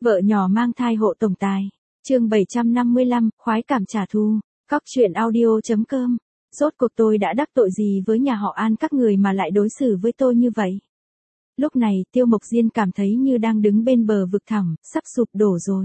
Vợ nhỏ mang thai hộ tổng tài. Chương 755, khoái cảm trả thù. Cóc truyện audio.com. Rốt cuộc tôi đã đắc tội gì với nhà họ An các người mà lại đối xử với tôi như vậy? Lúc này Tiêu Mộc Diên cảm thấy như đang đứng bên bờ vực thẳm, sắp sụp đổ rồi.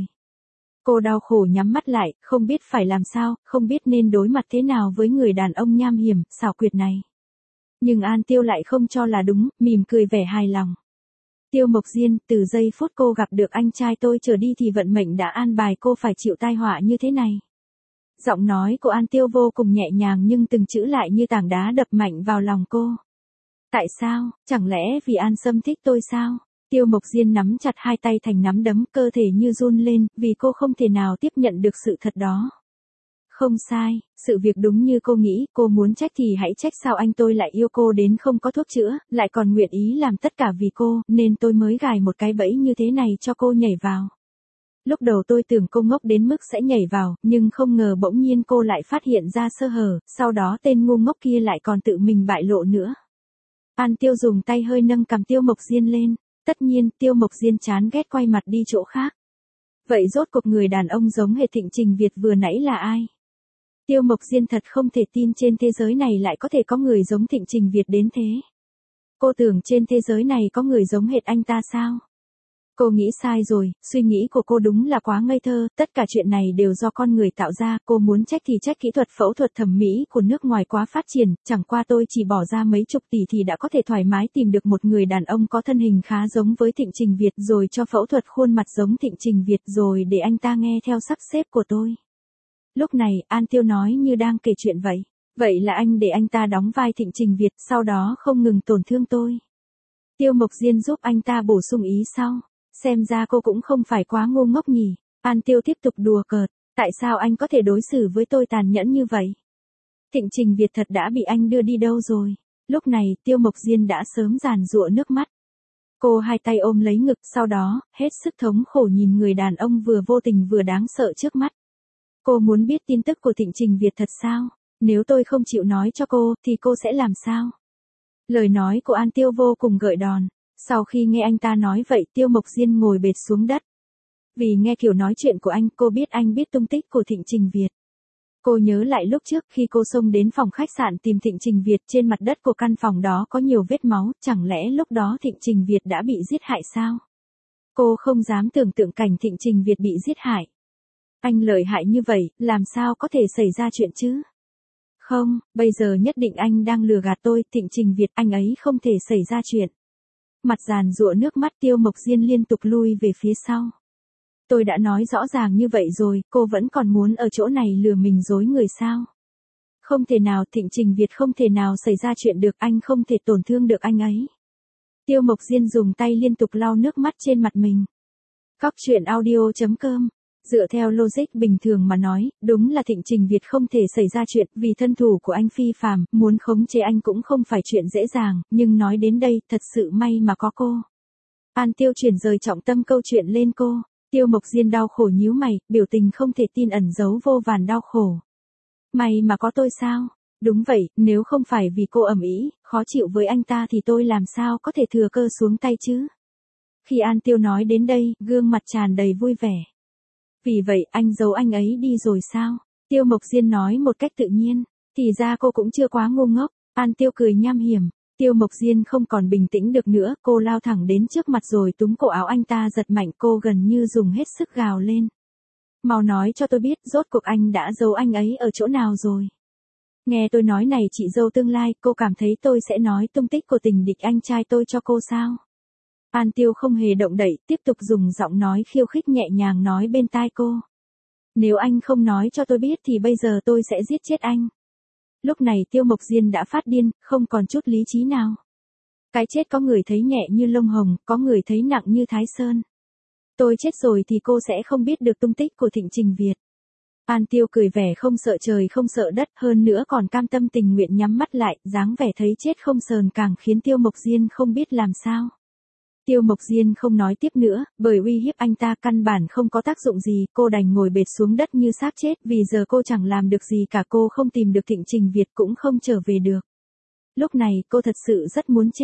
Cô đau khổ nhắm mắt lại, không biết phải làm sao, không biết nên đối mặt thế nào với người đàn ông nham hiểm, xảo quyệt này. Nhưng An Tiêu lại không cho là đúng, mỉm cười vẻ hài lòng. Tiêu Mộc Diên, từ giây phút cô gặp được anh trai tôi trở đi thì vận mệnh đã an bài cô phải chịu tai họa như thế này. Giọng nói của An Tiêu vô cùng nhẹ nhàng nhưng từng chữ lại như tảng đá đập mạnh vào lòng cô. Tại sao, chẳng lẽ vì An Sâm thích tôi sao? Tiêu Mộc Diên nắm chặt hai tay thành nắm đấm, cơ thể như run lên, vì cô không thể nào tiếp nhận được sự thật đó. Không sai, sự việc đúng như cô nghĩ, cô muốn trách thì hãy trách sao anh tôi lại yêu cô đến không có thuốc chữa, lại còn nguyện ý làm tất cả vì cô, nên tôi mới gài một cái bẫy như thế này cho cô nhảy vào. Lúc đầu tôi tưởng cô ngốc đến mức sẽ nhảy vào, nhưng không ngờ bỗng nhiên cô lại phát hiện ra sơ hở, sau đó tên ngu ngốc kia lại còn tự mình bại lộ nữa. An Tiêu dùng tay hơi nâng cằm Tiêu Mộc Diên lên, tất nhiên Tiêu Mộc Diên chán ghét quay mặt đi chỗ khác. Vậy rốt cuộc người đàn ông giống hệt Thịnh Trình Việt vừa nãy là ai? Tiêu Mộc Diên thật không thể tin trên thế giới này lại có thể có người giống Thịnh Trình Việt đến thế. Cô tưởng trên thế giới này có người giống hệt anh ta sao? Cô nghĩ sai rồi, suy nghĩ của cô đúng là quá ngây thơ, tất cả chuyện này đều do con người tạo ra, cô muốn trách thì trách kỹ thuật phẫu thuật thẩm mỹ của nước ngoài quá phát triển, chẳng qua tôi chỉ bỏ ra mấy chục tỷ thì đã có thể thoải mái tìm được một người đàn ông có thân hình khá giống với Thịnh Trình Việt rồi cho phẫu thuật khuôn mặt giống Thịnh Trình Việt rồi để anh ta nghe theo sắp xếp của tôi. Lúc này, An Tiêu nói như đang kể chuyện vậy. Vậy là anh để anh ta đóng vai Thịnh Trình Việt, sau đó không ngừng tổn thương tôi. Tiêu Mộc Diên giúp anh ta bổ sung ý sau. Xem ra cô cũng không phải quá ngu ngốc nhỉ. An Tiêu tiếp tục đùa cợt. Tại sao anh có thể đối xử với tôi tàn nhẫn như vậy? Thịnh Trình Việt thật đã bị anh đưa đi đâu rồi? Lúc này, Tiêu Mộc Diên đã sớm giàn giụa nước mắt. Cô hai tay ôm lấy ngực, sau đó, hết sức thống khổ nhìn người đàn ông vừa vô tình vừa đáng sợ trước mắt. Cô muốn biết tin tức của Thịnh Trình Việt thật sao? Nếu tôi không chịu nói cho cô, thì cô sẽ làm sao? Lời nói của An Tiêu vô cùng gợi đòn. Sau khi nghe anh ta nói vậy, Tiêu Mộc Diên ngồi bệt xuống đất. Vì nghe kiểu nói chuyện của anh biết tung tích của Thịnh Trình Việt. Cô nhớ lại lúc trước khi cô xông đến phòng khách sạn tìm Thịnh Trình Việt, trên mặt đất của căn phòng đó có nhiều vết máu, chẳng lẽ lúc đó Thịnh Trình Việt đã bị giết hại sao? Cô không dám tưởng tượng cảnh Thịnh Trình Việt bị giết hại. Anh lợi hại như vậy, làm sao có thể xảy ra chuyện chứ? Không, bây giờ nhất định anh đang lừa gạt tôi, Thịnh Trình Việt, anh ấy không thể xảy ra chuyện. Mặt giàn giụa nước mắt, Tiêu Mộc Diên liên tục lui về phía sau. Tôi đã nói rõ ràng như vậy rồi, cô vẫn còn muốn ở chỗ này lừa mình dối người sao? Không thể nào, Thịnh Trình Việt không thể nào xảy ra chuyện được, anh không thể tổn thương được anh ấy. Tiêu Mộc Diên dùng tay liên tục lau nước mắt trên mặt mình. Cóc truyện audio.com. Dựa theo logic bình thường mà nói, đúng là Thịnh Trình Việt không thể xảy ra chuyện, vì thân thủ của anh phi phàm, muốn khống chế anh cũng không phải chuyện dễ dàng, nhưng nói đến đây, thật sự may mà có cô. An Tiêu chuyển rời trọng tâm câu chuyện lên cô. Tiêu Mộc Diên đau khổ nhíu mày, biểu tình không thể tin ẩn giấu vô vàn đau khổ. May mà có tôi sao? Đúng vậy, nếu không phải vì cô ầm ĩ, khó chịu với anh ta thì tôi làm sao có thể thừa cơ xuống tay chứ? Khi An Tiêu nói đến đây, gương mặt tràn đầy vui vẻ. Vì vậy, anh giấu anh ấy đi rồi sao? Tiêu Mộc Diên nói một cách tự nhiên. Thì ra cô cũng chưa quá ngu ngốc. An Tiêu cười nham hiểm. Tiêu Mộc Diên không còn bình tĩnh được nữa, cô lao thẳng đến trước mặt rồi túm cổ áo anh ta giật mạnh, cô gần như dùng hết sức gào lên. Mau nói cho tôi biết, rốt cuộc anh đã giấu anh ấy ở chỗ nào rồi? Nghe tôi nói này chị dâu tương lai, cô cảm thấy tôi sẽ nói tung tích của tình địch anh trai tôi cho cô sao? An Tiêu không hề động đậy, tiếp tục dùng giọng nói khiêu khích nhẹ nhàng nói bên tai cô. Nếu anh không nói cho tôi biết thì bây giờ tôi sẽ giết chết anh. Lúc này Tiêu Mộc Diên đã phát điên, không còn chút lý trí nào. Cái chết có người thấy nhẹ như lông hồng, có người thấy nặng như Thái Sơn. Tôi chết rồi thì cô sẽ không biết được tung tích của Thịnh Trình Việt. An Tiêu cười vẻ không sợ trời không sợ đất, hơn nữa còn cam tâm tình nguyện nhắm mắt lại, dáng vẻ thấy chết không sờn càng khiến Tiêu Mộc Diên không biết làm sao. Tiêu Mộc Diên không nói tiếp nữa, bởi uy hiếp anh ta căn bản không có tác dụng gì, cô đành ngồi bệt xuống đất như xác chết, vì giờ cô chẳng làm được gì cả, cô không tìm được Thịnh Trình Việt cũng không trở về được. Lúc này cô thật sự rất muốn chết,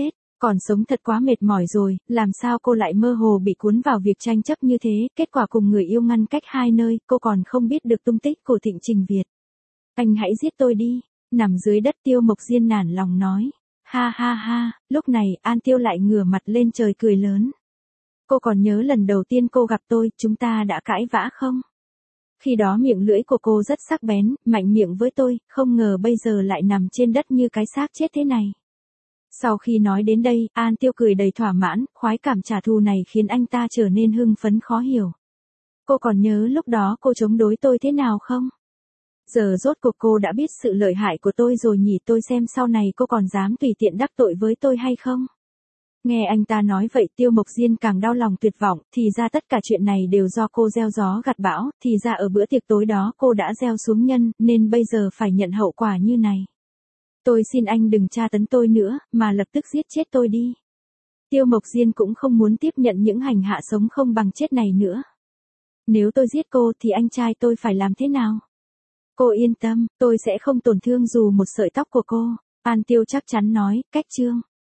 Còn sống thật quá mệt mỏi rồi, làm sao cô lại mơ hồ bị cuốn vào việc tranh chấp như thế, kết quả cùng người yêu ngăn cách hai nơi, cô còn không biết được tung tích của Thịnh Trình Việt. Anh hãy giết tôi đi, nằm dưới đất Tiêu Mộc Diên nản lòng nói. Ha ha ha, lúc này An Tiêu lại ngửa mặt lên trời cười lớn. Cô còn nhớ lần đầu tiên cô gặp tôi, chúng ta đã cãi vã không? Khi đó miệng lưỡi của cô rất sắc bén, mạnh miệng với tôi, không ngờ bây giờ lại nằm trên đất như cái xác chết thế này. Sau khi nói đến đây, An Tiêu cười đầy thỏa mãn, khoái cảm trả thù này khiến anh ta trở nên hưng phấn khó hiểu. Cô còn nhớ lúc đó cô chống đối tôi thế nào không? Giờ rốt cuộc cô đã biết sự lợi hại của tôi rồi nhỉ, tôi xem sau này cô còn dám tùy tiện đắc tội với tôi hay không? Nghe anh ta nói vậy Tiêu Mộc Diên càng đau lòng tuyệt vọng, thì ra tất cả chuyện này đều do cô gieo gió gặt bão, thì ra ở bữa tiệc tối đó cô đã gieo xuống nhân, nên bây giờ phải nhận hậu quả như này. Tôi xin anh đừng tra tấn tôi nữa, mà lập tức giết chết tôi đi. Tiêu Mộc Diên cũng không muốn tiếp nhận những hành hạ sống không bằng chết này nữa. Nếu tôi giết cô thì anh trai tôi phải làm thế nào? Cô yên tâm, tôi sẽ không tổn thương dù một sợi tóc của cô. An Tiêu chắc chắn nói, cách chương.